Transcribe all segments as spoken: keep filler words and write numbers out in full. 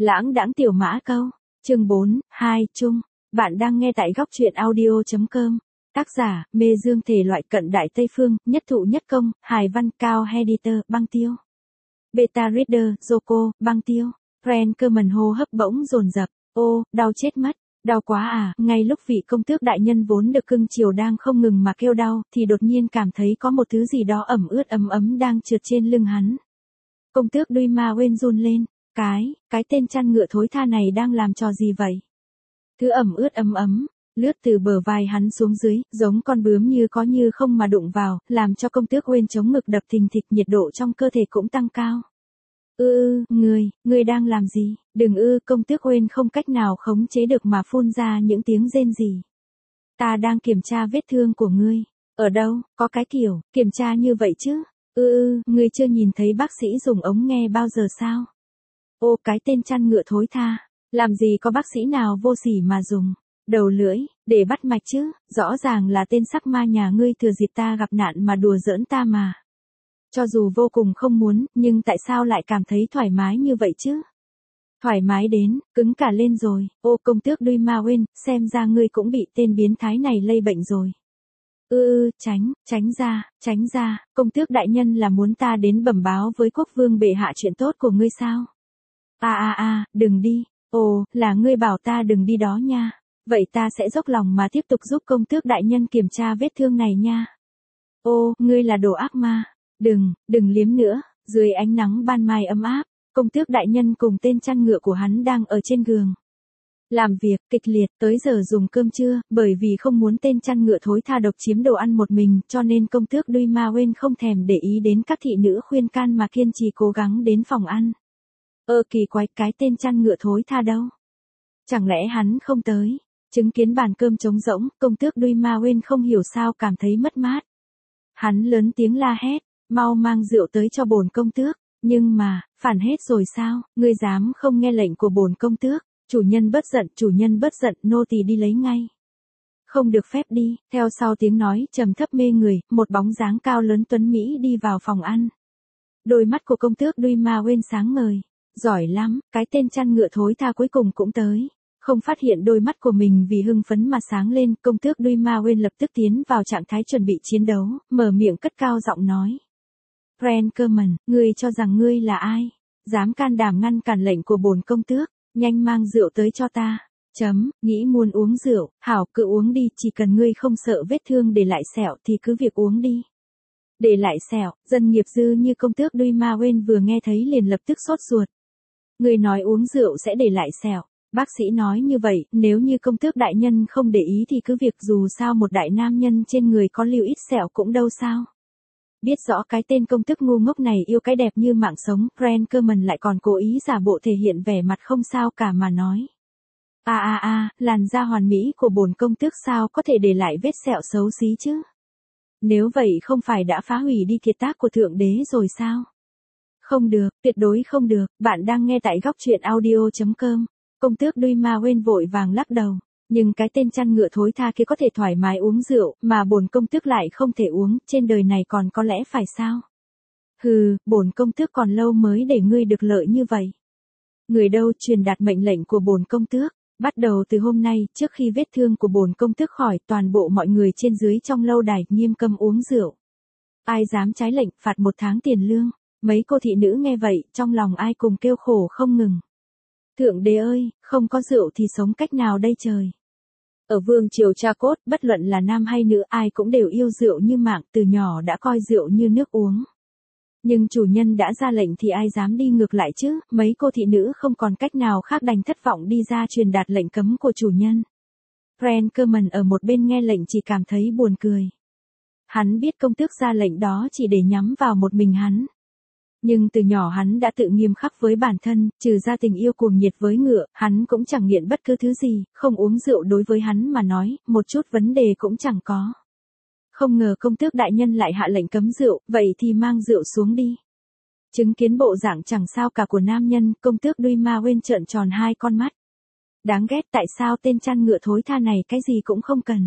Lãng đãng tiểu mã câu. Chương bốn, hai, chung. Bạn đang nghe tại góc truyện audio chấm com. Tác giả, mê dương thể loại cận đại Tây Phương, nhất thụ nhất công, hài văn cao editor, băng tiêu. Beta reader, Joko, băng tiêu. Ren cơ mần hô hấp bỗng dồn dập. Ô, đau chết mất. Đau quá à, ngay lúc vị công tước đại nhân vốn được cưng chiều đang không ngừng mà kêu đau, thì đột nhiên cảm thấy có một thứ gì đó ẩm ướt ấm ấm đang trượt trên lưng hắn. Công tước Duy Ma Wen run lên. Cái, cái tên chăn ngựa thối tha này đang làm trò gì vậy? Thứ ẩm ướt ấm ấm, lướt từ bờ vai hắn xuống dưới, giống con bướm như có như không mà đụng vào, làm cho công tước Wen chống ngực đập thình thịch, nhiệt độ trong cơ thể cũng tăng cao. Ư ư, người, người đang làm gì? Đừng ư, công tước Wen không cách nào khống chế được mà phun ra những tiếng rên rỉ. Ta đang kiểm tra vết thương của ngươi. Ở đâu, có cái kiểu, kiểm tra như vậy chứ? Ư ư, ngươi chưa nhìn thấy bác sĩ dùng ống nghe bao giờ sao? Ô, cái tên chăn ngựa thối tha, làm gì có bác sĩ nào vô sỉ mà dùng đầu lưỡi để bắt mạch chứ, rõ ràng là tên sắc ma nhà ngươi thừa dịp ta gặp nạn mà đùa giỡn ta mà. Cho dù vô cùng không muốn, nhưng tại sao lại cảm thấy thoải mái như vậy chứ? Thoải mái đến, cứng cả lên rồi. Ô, công tước Duy Ma Wen, xem ra ngươi cũng bị tên biến thái này lây bệnh rồi. Ư ư, tránh, tránh ra, tránh ra, công tước đại nhân là muốn ta đến bẩm báo với quốc vương bệ hạ chuyện tốt của ngươi sao? À à à, đừng đi. Ồ, là ngươi bảo ta đừng đi đó nha. Vậy ta sẽ dốc lòng mà tiếp tục giúp công tước đại nhân kiểm tra vết thương này nha. Ô, ngươi là đồ ác ma. Đừng, đừng liếm nữa. Dưới ánh nắng ban mai ấm áp, công tước đại nhân cùng tên chăn ngựa của hắn đang ở trên giường làm việc kịch liệt. Tới giờ dùng cơm trưa, bởi vì không muốn tên chăn ngựa thối tha độc chiếm đồ ăn một mình, cho nên công tước Duy Ma Wen không thèm để ý đến các thị nữ khuyên can mà kiên trì cố gắng đến phòng ăn. Ơ kỳ quái, cái tên chăn ngựa thối tha đâu? Chẳng lẽ hắn không tới? Chứng kiến bàn cơm trống rỗng, công tước Duy Ma Wen không hiểu sao cảm thấy mất mát. Hắn lớn tiếng la hét, mau mang rượu tới cho bổn công tước. Nhưng mà, phản hết rồi sao? Ngươi dám không nghe lệnh của bổn công tước? Chủ nhân bất giận, chủ nhân bất giận, nô tỳ đi lấy ngay. Không được phép đi. Theo sau tiếng nói trầm thấp mê người, một bóng dáng cao lớn tuấn mỹ đi vào phòng ăn. Đôi mắt của công tước Duy Ma Wen sáng ngời. Giỏi lắm, cái tên chăn ngựa thối tha cuối cùng cũng tới. Không phát hiện đôi mắt của mình vì hưng phấn mà sáng lên, công tước Duy Ma Wen lập tức tiến vào trạng thái chuẩn bị chiến đấu, mở miệng cất cao giọng nói. Ren cơ mần, ngươi cho rằng ngươi là ai? Dám can đảm ngăn cản lệnh của bổn công tước, nhanh mang rượu tới cho ta. Chấm, nghĩ muốn uống rượu, hảo cứ uống đi, chỉ cần ngươi không sợ vết thương để lại sẹo thì cứ việc uống đi. Để lại sẹo, dân nghiệp dư như công tước Duy Ma Wen vừa nghe thấy liền lập tức sốt ruột. Người nói uống rượu sẽ để lại sẹo. Bác sĩ nói như vậy, nếu như công tước đại nhân không để ý thì cứ việc, dù sao một đại nam nhân trên người có lưu ít sẹo cũng đâu sao. Biết rõ cái tên công tước ngu ngốc này yêu cái đẹp như mạng sống, Ren cơ mần lại còn cố ý giả bộ thể hiện vẻ mặt không sao cả mà nói. À à à, làn da hoàn mỹ của bổn công tước sao có thể để lại vết sẹo xấu xí chứ? Nếu vậy không phải đã phá hủy đi kiệt tác của thượng đế rồi sao? Không được, tuyệt đối không được. Bạn đang nghe tại góc truyện audio chấm com. Công tước Duy Ma Wen vội vàng lắc đầu. Nhưng cái tên chăn ngựa thối tha kia có thể thoải mái uống rượu, mà bổn công tước lại không thể uống, trên đời này còn có lẽ phải sao? Hừ, bổn công tước còn lâu mới để ngươi được lợi như vậy. Người đâu truyền đạt mệnh lệnh của bổn công tước. Bắt đầu từ hôm nay, trước khi vết thương của bổn công tước khỏi, toàn bộ mọi người trên dưới trong lâu đài nghiêm cấm uống rượu. Ai dám trái lệnh, phạt một tháng tiền lương. Mấy cô thị nữ nghe vậy, trong lòng ai cùng kêu khổ không ngừng. Thượng đế ơi, không có rượu thì sống cách nào đây trời? Ở vương triều Cha Cốt, bất luận là nam hay nữ, ai cũng đều yêu rượu như mạng, từ nhỏ đã coi rượu như nước uống. Nhưng chủ nhân đã ra lệnh thì ai dám đi ngược lại chứ? Mấy cô thị nữ không còn cách nào khác đành thất vọng đi ra truyền đạt lệnh cấm của chủ nhân. Ren cơ mần ở một bên nghe lệnh chỉ cảm thấy buồn cười. Hắn biết công tước ra lệnh đó chỉ để nhắm vào một mình hắn. Nhưng từ nhỏ hắn đã tự nghiêm khắc với bản thân, trừ ra tình yêu cuồng nhiệt với ngựa, hắn cũng chẳng nghiện bất cứ thứ gì, không uống rượu đối với hắn mà nói, một chút vấn đề cũng chẳng có. Không ngờ công tước đại nhân lại hạ lệnh cấm rượu, vậy thì mang rượu xuống đi. Chứng kiến bộ dạng chẳng sao cả của nam nhân, công tước Duy Ma Wen trợn tròn hai con mắt. Đáng ghét, tại sao tên chăn ngựa thối tha này cái gì cũng không cần,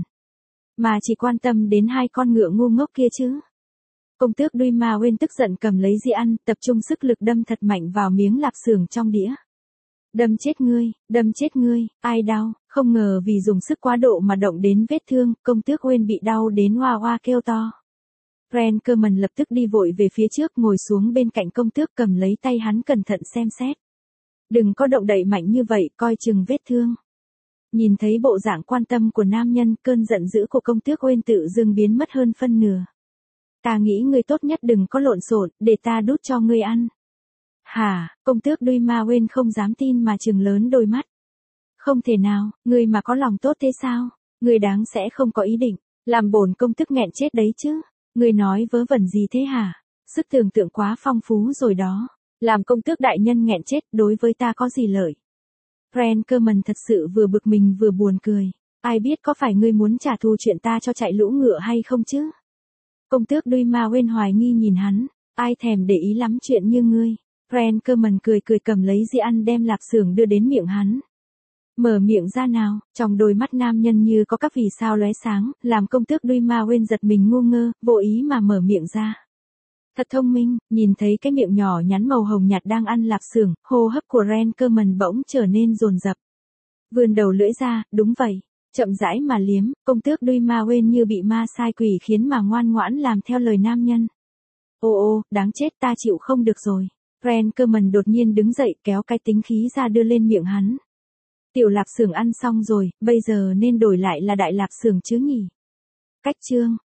mà chỉ quan tâm đến hai con ngựa ngu ngốc kia chứ? Công tước Duy Ma Wen tức giận cầm lấy dĩa ăn, tập trung sức lực đâm thật mạnh vào miếng lạp xưởng trong đĩa. Đâm chết ngươi, đâm chết ngươi, ai đau, không ngờ vì dùng sức quá độ mà động đến vết thương, công tước Wayne bị đau đến hoa hoa kêu to. Rankerman lập tức đi vội về phía trước ngồi xuống bên cạnh công tước cầm lấy tay hắn cẩn thận xem xét. Đừng có động đậy mạnh như vậy, coi chừng vết thương. Nhìn thấy bộ dạng quan tâm của nam nhân, cơn giận dữ của công tước Wayne tự dưng biến mất hơn phân nửa. Ta nghĩ ngươi tốt nhất đừng có lộn xộn, để ta đút cho ngươi ăn. Hả, công tước Duyma Wayne không dám tin mà trừng lớn đôi mắt. Không thể nào, ngươi mà có lòng tốt thế sao? Ngươi đáng sẽ không có ý định, làm bổn công tước nghẹn chết đấy chứ. Ngươi nói vớ vẩn gì thế hả? Sức tưởng tượng quá phong phú rồi đó. Làm công tước đại nhân nghẹn chết đối với ta có gì lợi? Rankerman thật sự vừa bực mình vừa buồn cười. Ai biết có phải ngươi muốn trả thù chuyện ta cho chạy lũ ngựa hay không chứ? Công tước Duyma Wayne hoài nghi nhìn hắn. Ai thèm để ý lắm chuyện như ngươi. Rankerman cười cười cầm lấy dĩa ăn đem lạp xưởng đưa đến miệng hắn. Mở miệng ra nào, trong đôi mắt nam nhân như có các vì sao lóe sáng, làm công tước Duyma Wayne giật mình ngu ngơ, vô ý mà mở miệng ra. Thật thông minh, nhìn thấy cái miệng nhỏ nhắn màu hồng nhạt đang ăn lạp xưởng, hô hấp của Rankerman bỗng trở nên dồn dập. Vươn đầu lưỡi ra, đúng vậy, chậm rãi mà liếm, công tước Duyma Wayne như bị ma sai quỷ khiến mà ngoan ngoãn làm theo lời nam nhân. Ô ô, đáng chết ta chịu không được rồi. Rankerman đột nhiên đứng dậy kéo cái tính khí ra đưa lên miệng hắn. Tiểu lạp xưởng ăn xong rồi, bây giờ nên đổi lại là đại lạp xưởng chứ nhỉ? Cách chương,